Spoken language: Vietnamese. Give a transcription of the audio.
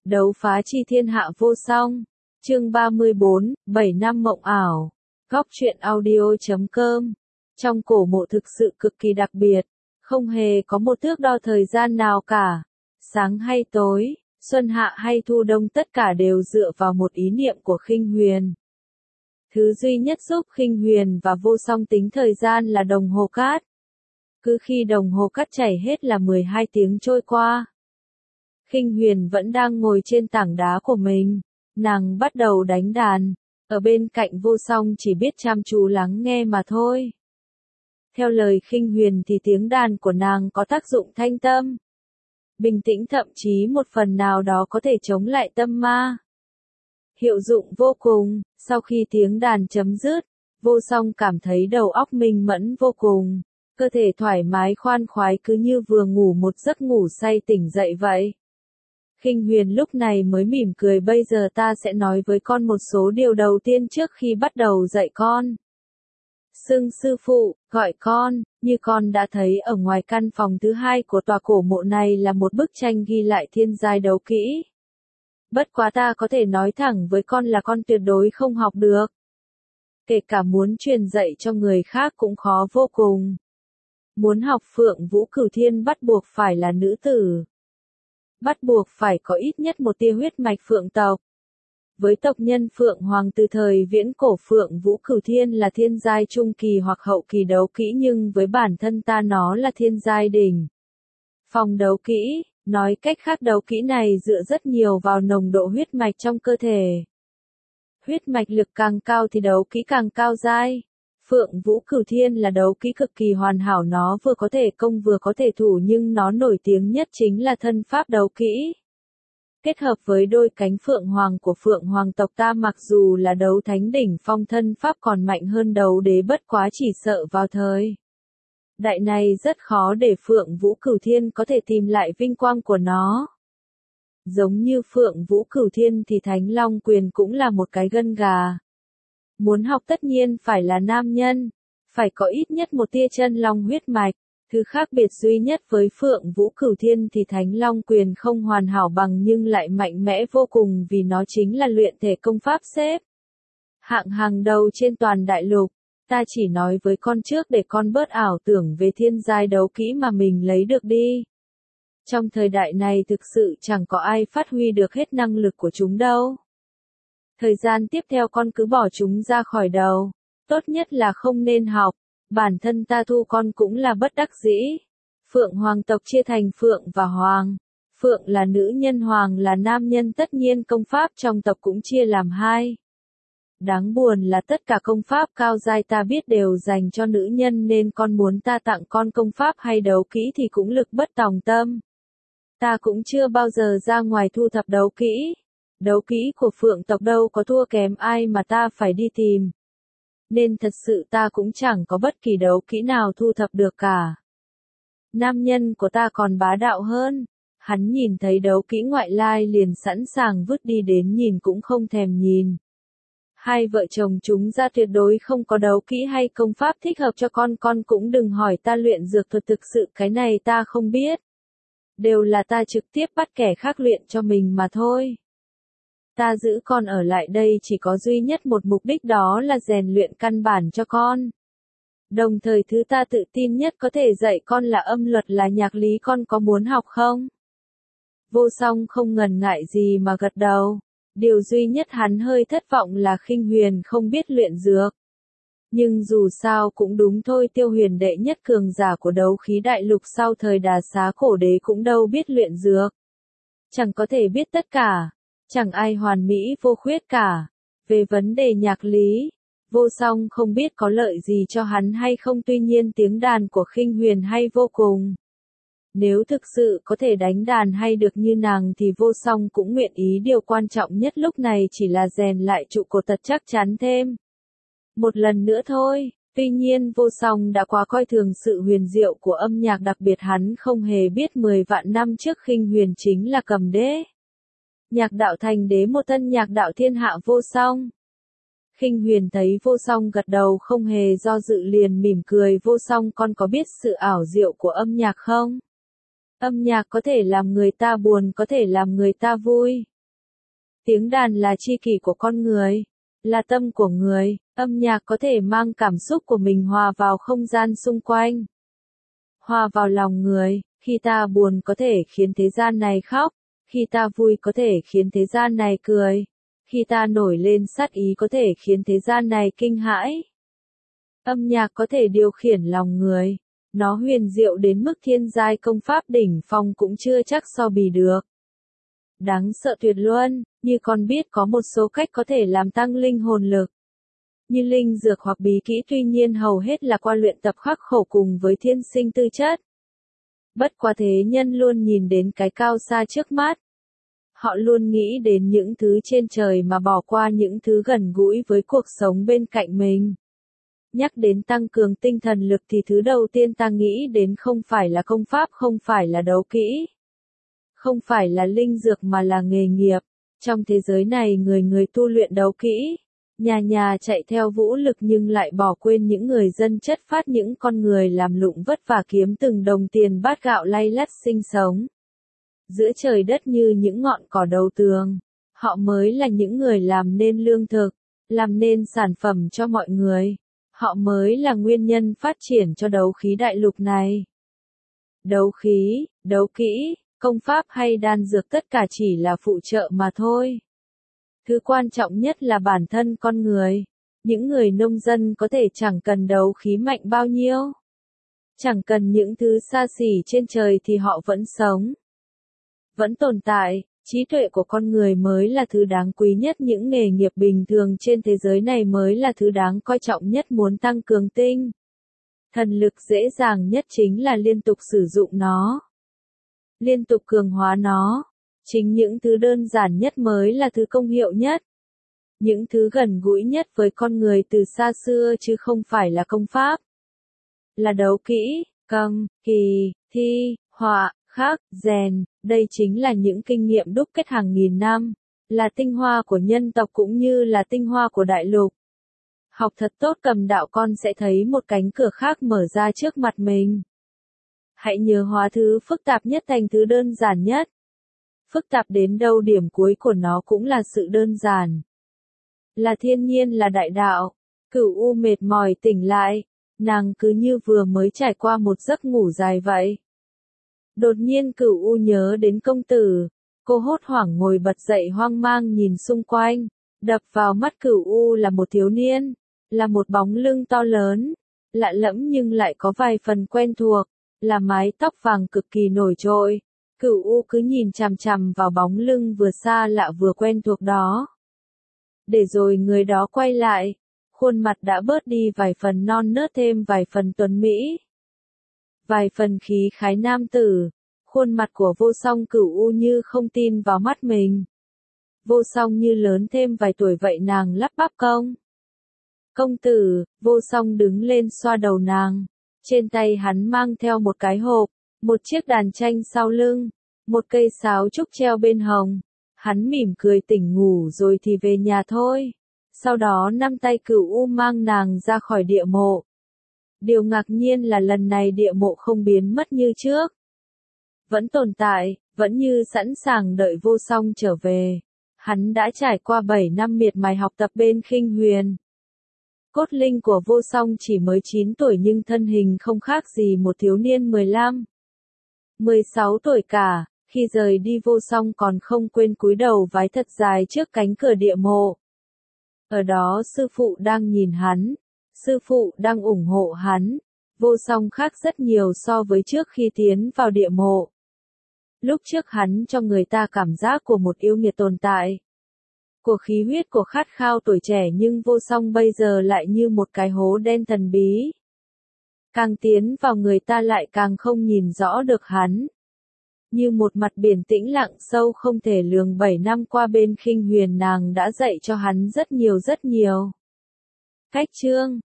Đấu phá chi thiên hạ vô song. Chương 34, 7 năm mộng ảo. Góc truyện audio.com. Trong cổ mộ thực sự cực kỳ đặc biệt, không hề có một thước đo thời gian nào cả. Sáng hay tối, xuân hạ hay thu đông tất cả đều dựa vào một ý niệm của Khinh Huyền. Thứ duy nhất giúp Khinh Huyền và Vô Song tính thời gian là đồng hồ cát. Cứ khi đồng hồ cát chảy hết là 12 tiếng trôi qua. Khinh Huyền vẫn đang ngồi trên tảng đá của mình, nàng bắt đầu đánh đàn, ở bên cạnh Vô Song chỉ biết chăm chú lắng nghe mà thôi. Theo lời Khinh Huyền thì tiếng đàn của nàng có tác dụng thanh tâm, bình tĩnh, thậm chí một phần nào đó có thể chống lại tâm ma. Hiệu dụng vô cùng. Sau khi tiếng đàn chấm dứt, Vô Song cảm thấy đầu óc minh mẫn vô cùng, cơ thể thoải mái khoan khoái cứ như vừa ngủ một giấc ngủ say tỉnh dậy vậy. Khinh Huyền lúc này mới mỉm cười, bây giờ ta sẽ nói với con một số điều đầu tiên trước khi bắt đầu dạy con. Xưng sư phụ, gọi con, như con đã thấy ở ngoài căn phòng thứ hai của tòa cổ mộ này là một bức tranh ghi lại thiên giai đấu kỹ. Bất quá ta có thể nói thẳng với con là con tuyệt đối không học được. Kể cả muốn truyền dạy cho người khác cũng khó vô cùng. Muốn học Phượng Vũ Cửu Thiên bắt buộc phải là nữ tử. Bắt buộc phải có ít nhất một tia huyết mạch Phượng tộc. Với tộc nhân Phượng Hoàng từ thời viễn cổ, Phượng Vũ Cửu Thiên là thiên giai trung kỳ hoặc hậu kỳ đấu kỹ, nhưng với bản thân ta nó là thiên giai đỉnh phong đấu kỹ. Nói cách khác, đấu kỹ này dựa rất nhiều vào nồng độ huyết mạch trong cơ thể. Huyết mạch lực càng cao thì đấu kỹ càng cao giai. Phượng Vũ Cửu Thiên là đấu kỹ cực kỳ hoàn hảo, nó vừa có thể công vừa có thể thủ, nhưng nó nổi tiếng nhất chính là thân pháp đấu kỹ. Kết hợp với đôi cánh Phượng Hoàng của Phượng Hoàng tộc ta, mặc dù là đấu thánh đỉnh phong, thân pháp còn mạnh hơn đấu đế, bất quá chỉ sợ vào thời đại này rất khó để Phượng Vũ Cửu Thiên có thể tìm lại vinh quang của nó. Giống như Phượng Vũ Cửu Thiên thì Thánh Long Quyền cũng là một cái gân gà. Muốn học tất nhiên phải là nam nhân, phải có ít nhất một tia chân long huyết mạch. Thứ khác biệt duy nhất với Phượng Vũ Cửu Thiên thì Thánh Long Quyền không hoàn hảo bằng nhưng lại mạnh mẽ vô cùng, vì nó chính là luyện thể công pháp xếp hạng hàng đầu trên toàn đại lục. Ta chỉ nói với con trước để con bớt ảo tưởng về thiên giai đấu kỹ mà mình lấy được đi. Trong thời đại này thực sự chẳng có ai phát huy được hết năng lực của chúng đâu. Thời gian tiếp theo con cứ bỏ chúng ra khỏi đầu. Tốt nhất là không nên học. Bản thân ta thu con cũng là bất đắc dĩ. Phượng Hoàng tộc chia thành Phượng và Hoàng. Phượng là nữ nhân, Hoàng là nam nhân, tất nhiên công pháp trong tộc cũng chia làm hai. Đáng buồn là tất cả công pháp cao giai ta biết đều dành cho nữ nhân, nên con muốn ta tặng con công pháp hay đấu kỹ thì cũng lực bất tòng tâm. Ta cũng chưa bao giờ ra ngoài thu thập đấu kỹ. Đấu kỹ của Phượng tộc đâu có thua kém ai mà ta phải đi tìm. Nên thật sự ta cũng chẳng có bất kỳ đấu kỹ nào thu thập được cả. Nam nhân của ta còn bá đạo hơn. Hắn nhìn thấy đấu kỹ ngoại lai liền sẵn sàng vứt đi, đến nhìn cũng không thèm nhìn. Hai vợ chồng chúng ra tuyệt đối không có đấu kỹ hay công pháp thích hợp cho con cũng đừng hỏi ta luyện dược thuật, thực sự cái này ta không biết. Đều là ta trực tiếp bắt kẻ khác luyện cho mình mà thôi. Ta giữ con ở lại đây chỉ có duy nhất một mục đích, đó là rèn luyện căn bản cho con. Đồng thời thứ ta tự tin nhất có thể dạy con là âm luật, là nhạc lý, con có muốn học không? Vô Song không ngần ngại gì mà gật đầu. Điều duy nhất hắn hơi thất vọng là Khinh Huyền không biết luyện dược. Nhưng dù sao cũng đúng thôi, Tiêu Huyền đệ nhất cường giả của đấu khí đại lục sau thời Đà Xá cổ đế cũng đâu biết luyện dược. Chẳng có thể biết tất cả. Chẳng ai hoàn mỹ vô khuyết cả. Về vấn đề nhạc lý, Vô Song không biết có lợi gì cho hắn hay không, tuy nhiên tiếng đàn của Khinh Huyền hay vô cùng. Nếu thực sự có thể đánh đàn hay được như nàng thì Vô Song cũng nguyện ý, điều quan trọng nhất lúc này chỉ là rèn lại trụ cột thật chắc chắn thêm một lần nữa thôi. Tuy nhiên Vô Song đã quá coi thường sự huyền diệu của âm nhạc, đặc biệt hắn không hề biết 10 vạn năm trước Khinh Huyền chính là cầm đế nhạc đạo thành đế, một tân nhạc đạo thiên hạ vô song. Khinh Huyền thấy Vô Song gật đầu không hề do dự liền mỉm cười, Vô Song con có biết sự ảo diệu của âm nhạc không? Âm nhạc có thể làm người ta buồn, có thể làm người ta vui. Tiếng đàn là tri kỷ của con người, là tâm của người, âm nhạc có thể mang cảm xúc của mình hòa vào không gian xung quanh, hòa vào lòng người, khi ta buồn có thể khiến thế gian này khóc, khi ta vui có thể khiến thế gian này cười, khi ta nổi lên sát ý có thể khiến thế gian này kinh hãi. Âm nhạc có thể điều khiển lòng người, nó huyền diệu đến mức thiên giai công pháp đỉnh phong cũng chưa chắc so bì được. Đáng sợ tuyệt luân, như con biết có một số cách có thể làm tăng linh hồn lực, như linh dược hoặc bí kỹ, tuy nhiên hầu hết là qua luyện tập khắc khổ cùng với thiên sinh tư chất. Bất quá thế nhân luôn nhìn đến cái cao xa trước mắt. Họ luôn nghĩ đến những thứ trên trời mà bỏ qua những thứ gần gũi với cuộc sống bên cạnh mình. Nhắc đến tăng cường tinh thần lực thì thứ đầu tiên ta nghĩ đến không phải là công pháp, không phải là đấu kỹ, không phải là linh dược mà là nghề nghiệp. Trong thế giới này người người tu luyện đấu kỹ, nhà nhà chạy theo vũ lực nhưng lại bỏ quên những người dân chất phát, những con người làm lụng vất vả kiếm từng đồng tiền bát gạo lay lắt sinh sống. Giữa trời đất như những ngọn cỏ đầu tường, họ mới là những người làm nên lương thực, làm nên sản phẩm cho mọi người. Họ mới là nguyên nhân phát triển cho đấu khí đại lục này. Đấu khí, đấu kỹ, công pháp hay đan dược tất cả chỉ là phụ trợ mà thôi. Thứ quan trọng nhất là bản thân con người. Những người nông dân có thể chẳng cần đấu khí mạnh bao nhiêu, chẳng cần những thứ xa xỉ trên trời thì họ vẫn sống, vẫn tồn tại. Trí tuệ của con người mới là thứ đáng quý nhất, những nghề nghiệp bình thường trên thế giới này mới là thứ đáng coi trọng nhất. Muốn tăng cường tinh thần lực dễ dàng nhất chính là liên tục sử dụng nó, liên tục cường hóa nó. Chính những thứ đơn giản nhất mới là thứ công hiệu nhất, những thứ gần gũi nhất với con người từ xa xưa, chứ không phải là công pháp, là đấu kỹ, cầm, kỳ, thi, họa, khắc, rèn. Đây chính là những kinh nghiệm đúc kết hàng nghìn năm, là tinh hoa của nhân tộc cũng như là tinh hoa của đại lục. Học thật tốt cầm đạo, con sẽ thấy một cánh cửa khác mở ra trước mặt mình. Hãy nhớ hóa thứ phức tạp nhất thành thứ đơn giản nhất. Phức tạp đến đâu điểm cuối của nó cũng là sự đơn giản. Là thiên nhiên, là đại đạo. Cửu U mệt mỏi tỉnh lại, nàng cứ như vừa mới trải qua một giấc ngủ dài vậy. Đột nhiên Cửu U nhớ đến công tử, cô hốt hoảng ngồi bật dậy, hoang mang nhìn xung quanh. Đập vào mắt Cửu U là một thiếu niên, là một bóng lưng to lớn, lạ lẫm nhưng lại có vài phần quen thuộc, là mái tóc vàng cực kỳ nổi trội. Cửu U cứ nhìn chằm chằm vào bóng lưng vừa xa lạ vừa quen thuộc đó. Để rồi người đó quay lại, khuôn mặt đã bớt đi vài phần non nớt, thêm vài phần tuấn mỹ, vài phần khí khái nam tử. Khuôn mặt của Vô Song. Cửu U như không tin vào mắt mình. Vô Song như lớn thêm vài tuổi vậy. Nàng lắp bắp công tử. Vô Song đứng lên xoa đầu nàng. Trên tay hắn mang theo một cái hộp, một chiếc đàn tranh sau lưng, một cây sáo trúc treo bên hông. Hắn mỉm cười, tỉnh ngủ rồi thì về nhà thôi. Sau đó nắm tay Cửu U mang nàng ra khỏi địa mộ. Điều ngạc nhiên là lần này địa mộ không biến mất như trước, vẫn tồn tại, vẫn như sẵn sàng đợi Vô Song trở về. Hắn đã trải qua 7 năm miệt mài học tập bên Khinh Huyền. Cốt linh của Vô Song chỉ mới 9 tuổi nhưng thân hình không khác gì một thiếu niên 15, 16 tuổi cả. Khi rời đi, Vô Song còn không quên cúi đầu vái thật dài trước cánh cửa địa mộ. Ở đó sư phụ đang nhìn hắn, sư phụ đang ủng hộ hắn. Vô Song khác rất nhiều so với trước khi tiến vào địa mộ. Lúc trước hắn cho người ta cảm giác của một yêu nghiệt tồn tại, của khí huyết, của khát khao tuổi trẻ, nhưng Vô Song bây giờ lại như một cái hố đen thần bí. Càng tiến vào người ta lại càng không nhìn rõ được hắn. Như một mặt biển tĩnh lặng sâu không thể lường. 7 năm qua bên Khinh Huyền, nàng đã dạy cho hắn rất nhiều. Cách chương